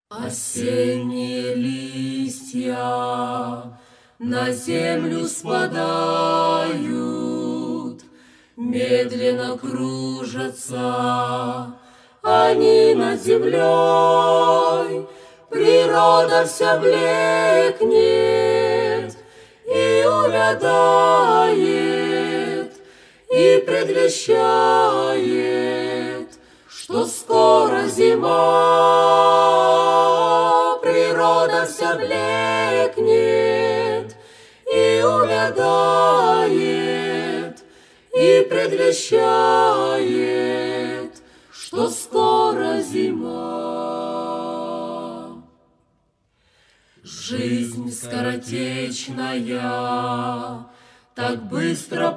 Осенние листья на землю спадают, медленно кружатся они над землей. Природа вся блекнет и увядает, и предвещает, что скоро зима. Природа вся блекнет и увядает, и предвещает, что скоро зима. Жизнь скоротечная так быстро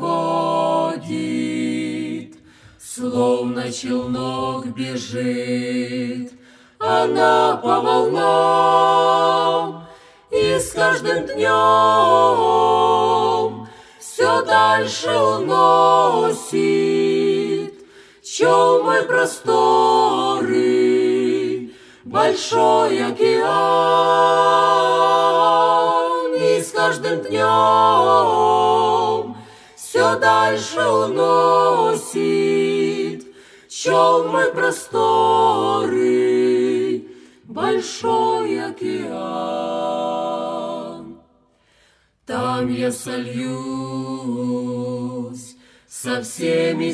проходит, словно челнок бежит она по волнам, и с каждым днем все дальше уносит челмой просторы большой океан. И с каждым днем все дальше уносит челмой просторы большой океан. Там я сольюсь со всеми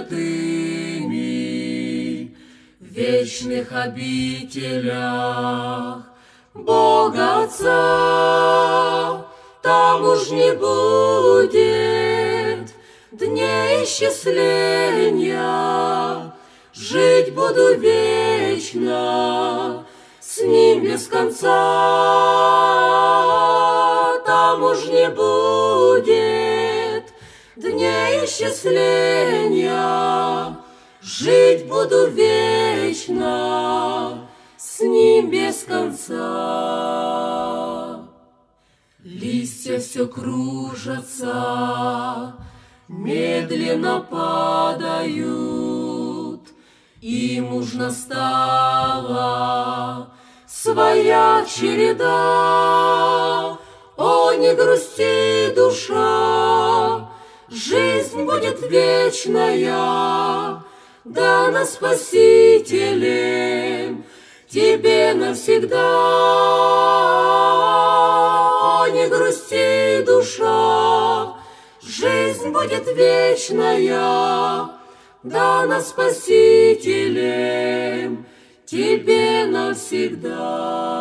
святыми в вечных обителях Бога Отца. Там уж не будет дней исчисления, жить буду вечно с Ним без конца. Там уж не будет дней исчисления, жить буду вечно с Ним без конца. Листья все кружатся, медленно падают, им уж настала своя череда. О, не грусти, душа, жизнь будет вечная, дана Спасителем тебе навсегда. О, не грусти, душа, жизнь будет вечная, дана Спасителем тебе навсегда.